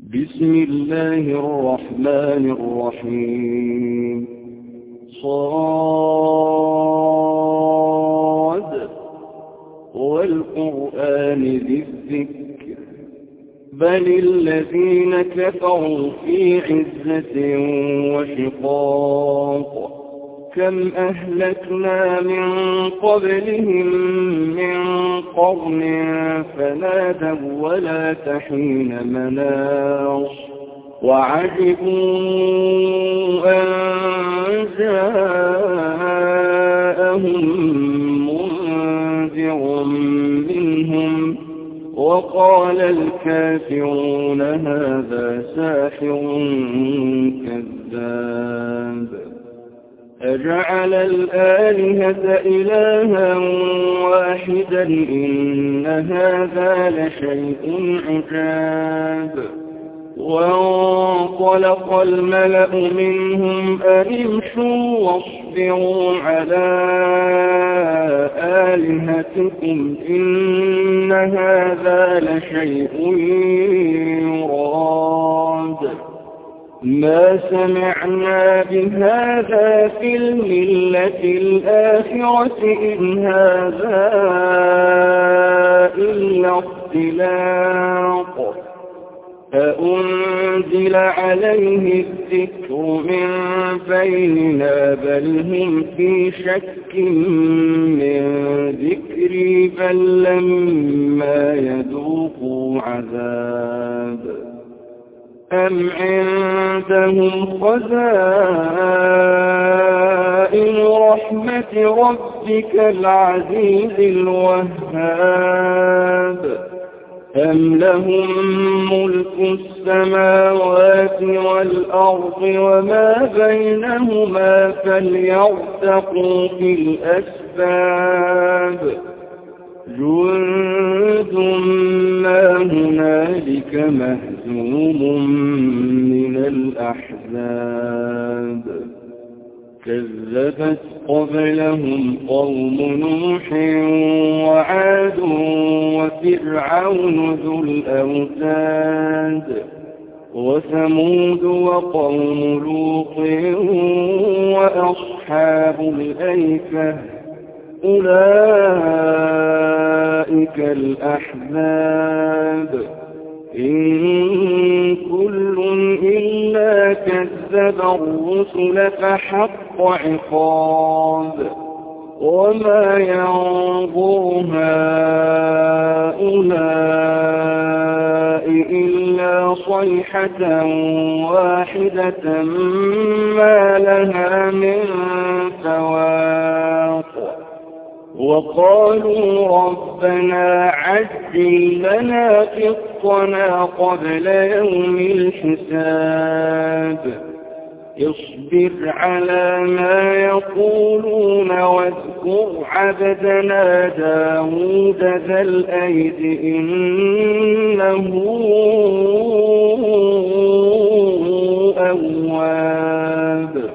بسم الله الرحمن الرحيم صاد والقرآن ذي الذكر بل الذين كفروا في عزة وشقاق كم أهلكنا من قبلهم من قرن فنادوا ولا تحين مناص وعجبوا أن جاءهم منذر منهم وقال الكافرون هذا ساحر كذاب أجعل الآلهة إلها واحدا إن هذا لشيء عجاب وانطلق الملأ منهم أن امشوا واصبروا على آلهتكم إن هذا لشيء يراد ما سمعنا بهذا في الملة الآخرة إن هذا إلا اختلاق أأنزل عليه الذكر من بيننا بل هم في شك من ذكري بل لما يذوقوا عذاب أم عندهم خزائن رحمة ربك العزيز الوهاب أم لهم ملك السماوات والأرض وما بينهما فليرتقوا في الأسباب جند ما هنالك مهزوم من الأحزاب كذبت قبلهم قوم نوح وعاد وفرعون ذو الأوتاد وثمود وقوم لوط وأصحاب الأيكة أولئك الأحزاب إن كل إلا كذب الرسل فحق عقاب وما ينظر هؤلاء إلا صيحة واحدة ما لها من فواق وقالوا ربنا عجل لنا قطنا قبل يوم الحساب اصبر على ما يقولون واذكر عبدنا داود ذا الأيد إنه أواب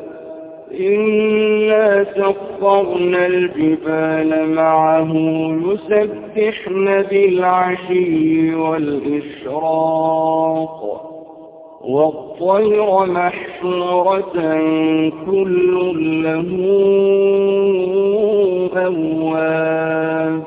إنا سخرنا الجبال معه يسبحن بالعشي والإشراق والطير محشورة كل له أواب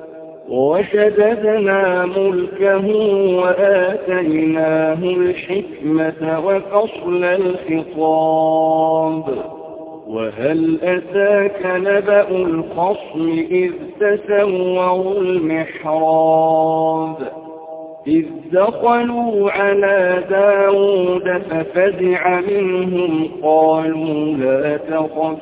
وشددنا ملكه وآتيناه الحكمة وفصل الخطاب وهل أتاك نبأ الخصم إذ تسوروا المحراب إذ دخلوا على داود ففزع منهم قالوا لا تخف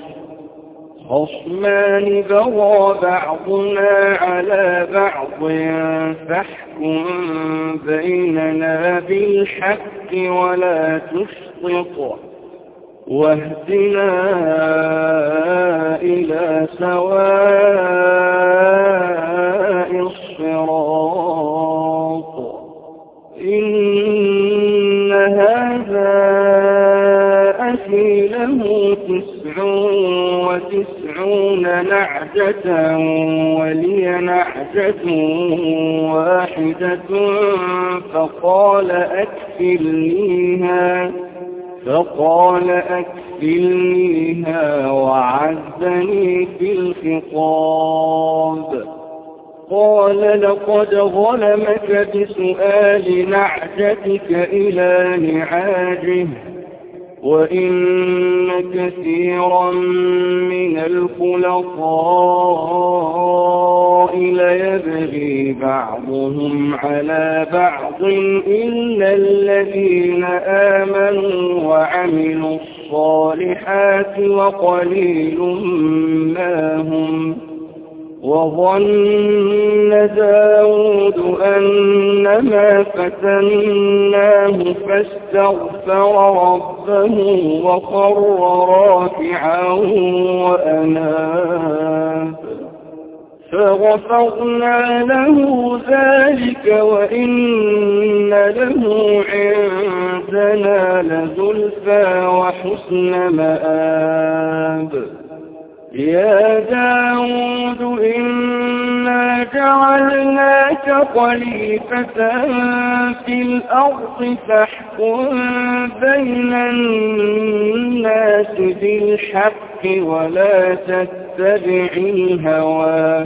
خصمان بغى بعضنا على بعض فاحكم بيننا بالحق ولا تشطط واهدنا إلى سواء الصراط إن هذا أخي له 9 وتسعون نعجة ولي نعجة واحدة فقال أكفلنيها وعزني في الخطاب. قال لقد ظلمك بسؤال نعجتك إلى نعاجه وإن كثيرا من الخلطاء ليبغي بعضهم على بعض إلا الذين آمنوا وعملوا الصالحات وقليل ما هم. وظن داود أنما فتناه فاستغفر ربه وخر راكعا وأناب فغفرنا له ذلك وإن له عندنا لزلفى وحسن مآب. يا داود إنا جعلناك خليفة في الأرض فاحكم بين الناس بالحق ولا تتبع الهوى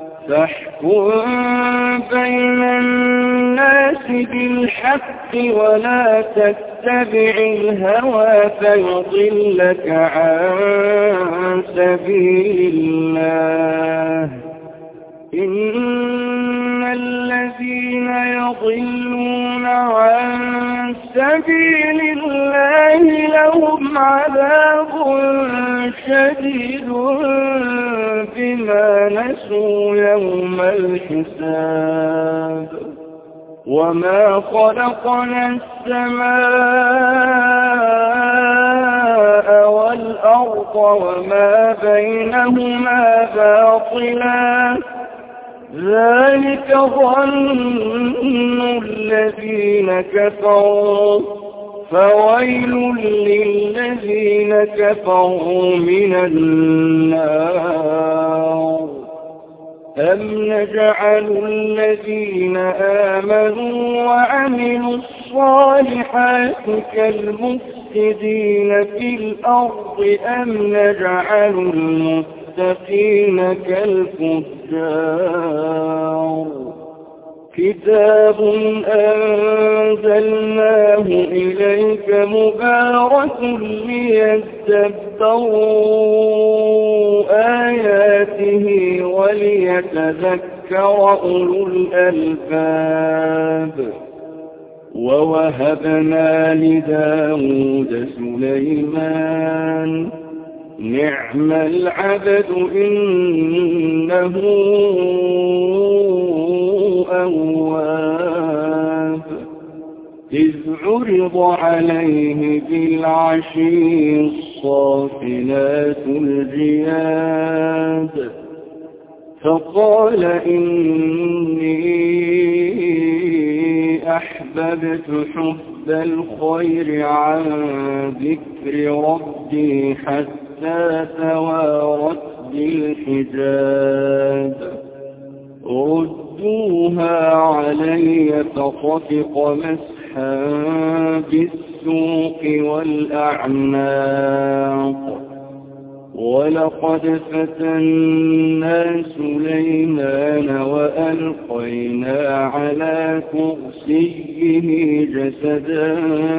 فيضلك عن سبيل الله. إن الذين يضلون عن سبيل الله لهم عذاب شديد بما نسوا يوم الحساب. وما خلقنا السماء والأرض وما بينهما باطلا ذلك ظن الذين كفروا فويل للذين كفروا من النار. أم نجعل الذين آمنوا وعملوا الصالحات كالمفسدين في الأرض أم نجعل المتقين كالفجار. كتاب أنزلناه إليك مبارك ليدبروا آياته وليتذكر أولو الألباب. ووهبنا لداود سليمان نعم العبد إنه أواب. إذ عرض عليه بالعشي الصافنات الجياد فقال إني أحببت حب الخير عن ذكر ربي حتى توارت بالحجاب. ردوها علي فطفق مسحا بالسوق والأعناق. ولقد فتنا سليمان وألقينا على كرسيه جسدا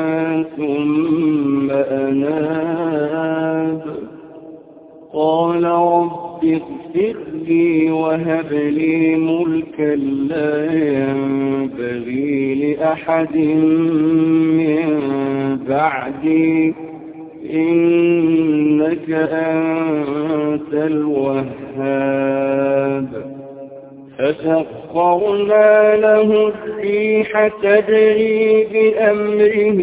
ثم أناب. قال رب اغفر لي وهب لي ملكا لا ينبغي لأحد من بعدي إنك أنت الوهاب. فسخرنا له الريح تجري بأمره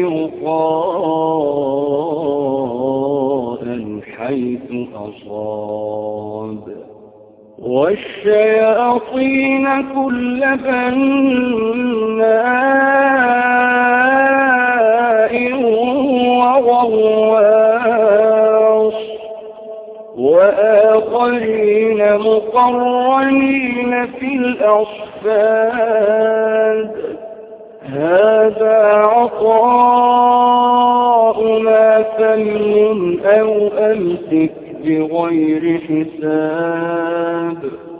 رخاء حيث أصاب والشياطين كل بناء وغواص المقرنين في الأصفاد هذا عطاؤنا فامنن أو أمسك بغير حساب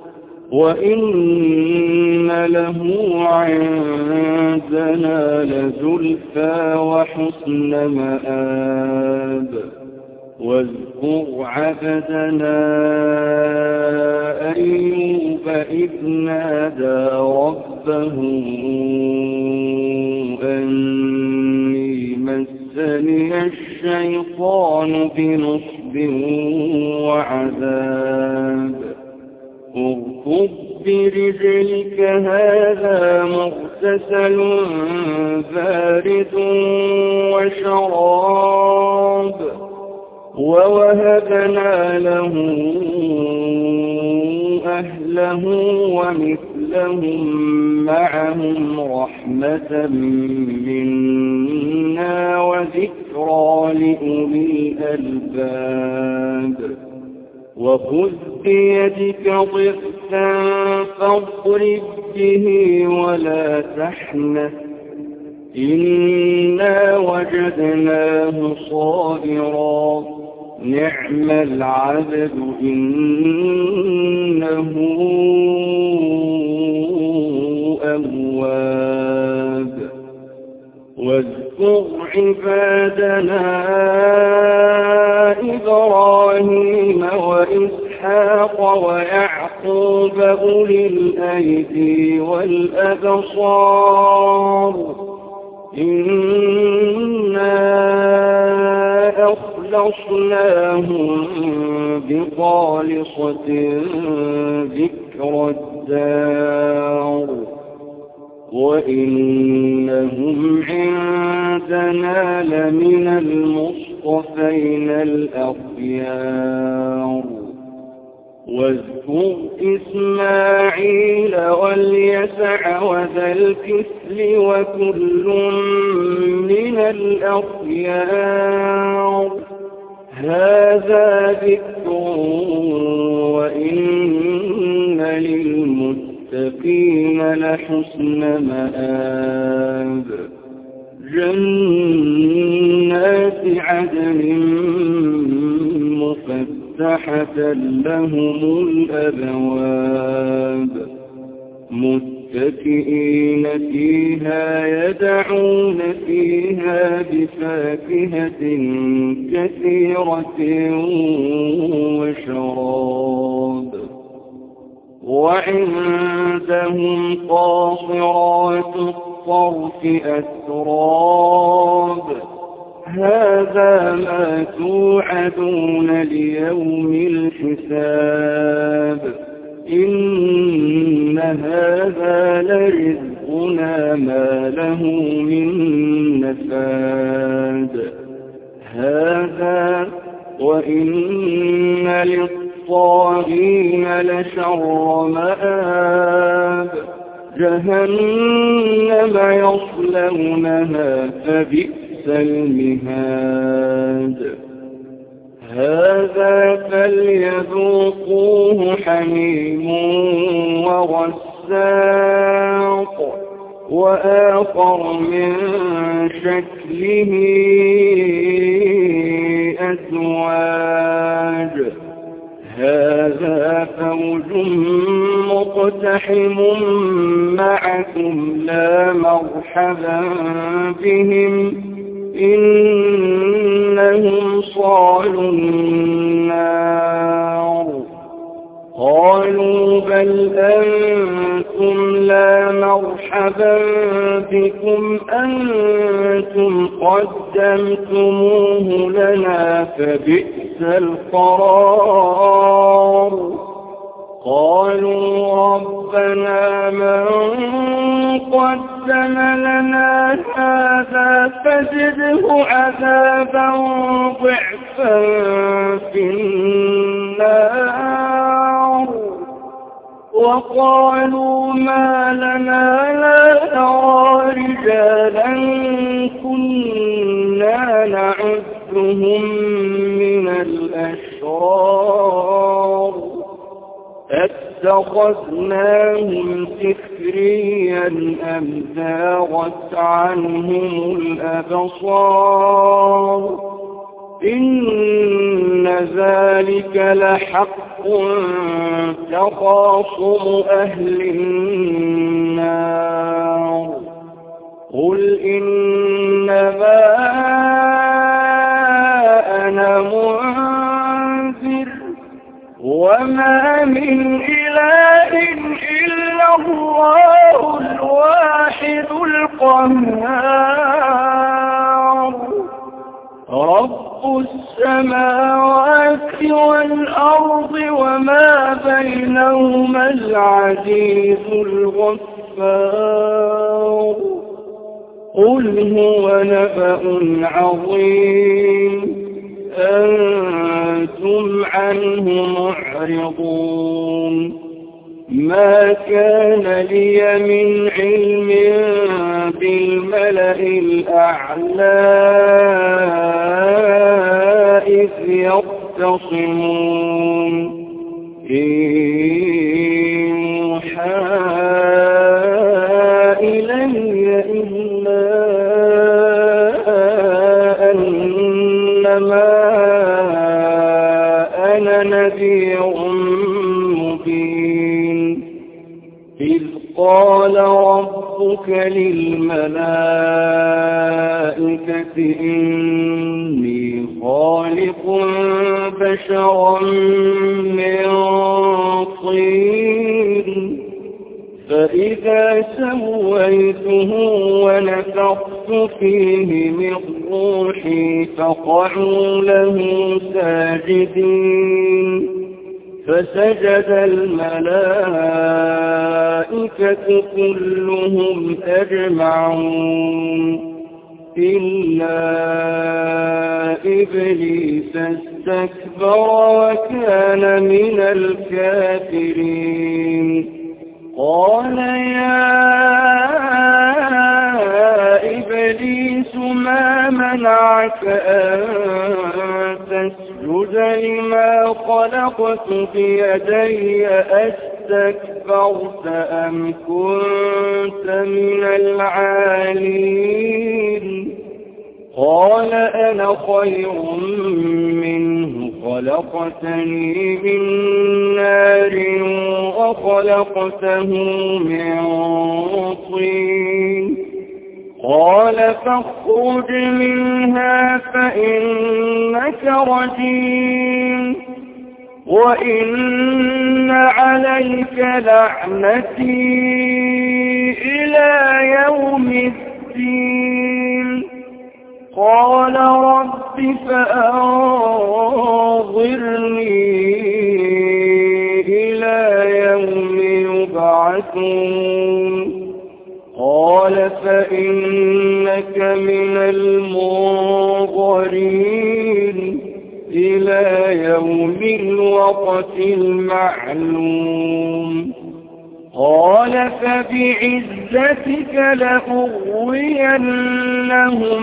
وإن له عندنا لزلفى وحسن مآب واذكر عبدنا أيوب إذ نادى ربه أني مسني الشيطان بنصب وعذاب اركض برجلك هذا مغتسل بارد وشراب ووهبنا له أهله ومثلهم معهم رحمة منا وذكرى لأولي الألباب وخذ بيدك ضغثا فاضرب به ولا تحنث إنا وجدناه صابرا نعم العبد إنه أواب واذكر عبادنا إبراهيم وإسحاق ويعقوب أولي الأيدي والأبصار إنا أخلصناهم بخالصة ذكر الدار وإنهم عندنا لمن المصطفين الأخيار واذكر إسماعيل واليسع وذا الكفل وكل من الأخيار هذا ذكر وإن للمتقين لحسن مآب جنات عدن مفتحة لهم الأبواب متكئين فيها يدعون فيها بفاكهة كثيرة وشراب وعندهم قاصرات الطرف أتراب هذا ما توعدون ليوم الحساب إن هذا لرزقنا ما له من نفاد هذا وإن للطاغين لشر مآب جهنم يصلونها فبئس المهاد هذا فليذوقوه حميم وغساق وآخر من شكله أزواج هذا فوج مقتحم معكم لا مرحبا بهم إنهم صالوا النار قالوا بل أنتم لا مرحبا بكم أنتم قدمتموه لنا فبئس القرار قالوا ربنا من قدم لنا هذا فزده عذابا ضعفا في النار وقالوا ما لنا لا نرى رجالا كنا نعدهم من الأشرار أتخذناهم سخريا أم زاغت عنهم الأبصار إن ذلك لحق تخاصم أهل النار قل إنما أنا منذر وما من إله إلا الله الواحد القهار رب السماوات والأرض وما بينهما العزيز الغفار قل هو نبأ عظيم أنتم عنه معرضون ما كان لي من علم بالملأ الأعلى إذ يختصمون إن يوحى إلي إلا أنما أنا نذير مبين إذ قال ربك للملائكة إني خالق بشرا من طين فإذا سويته ونفخت فيه من روحي فقعوا له ساجدين فسجد الملائكة كلهم أجمعون إلا إبليس استكبر وكان من الكافرين قال يا إبليس ما منعك أن تسجد لما خلقت بيدي أستكبرت أم كنت من العالين قال أنا خير منه خلقتني من نار وخلقته من طين قال فاخرج منها فإنك رجيم وإن عليك لعنتي إلى يوم الدين قال رب فأنظرني إلى يوم يبعثون قال فإنك من المنظرين إلى يوم الوقت المعلوم قال فبعزتك لأغوينهم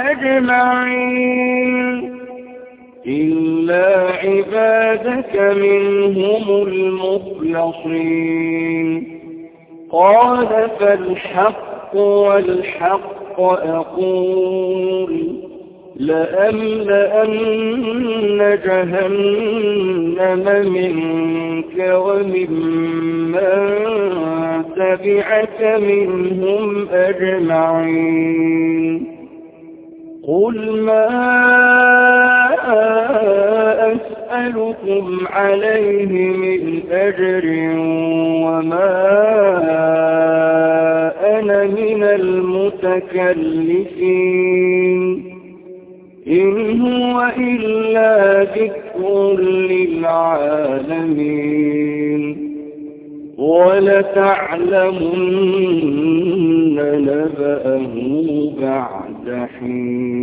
أجمعين إلا عبادك منهم المخلصين قال فالحق والحق أقول لأملأن جهنم منك وممن تبعك منهم أجمعين قل ما أسألكم عليه من أجر وما أنا من المتكلفين إن هو إلا ذكر للعالمين ولتعلمن نبأه بعد حين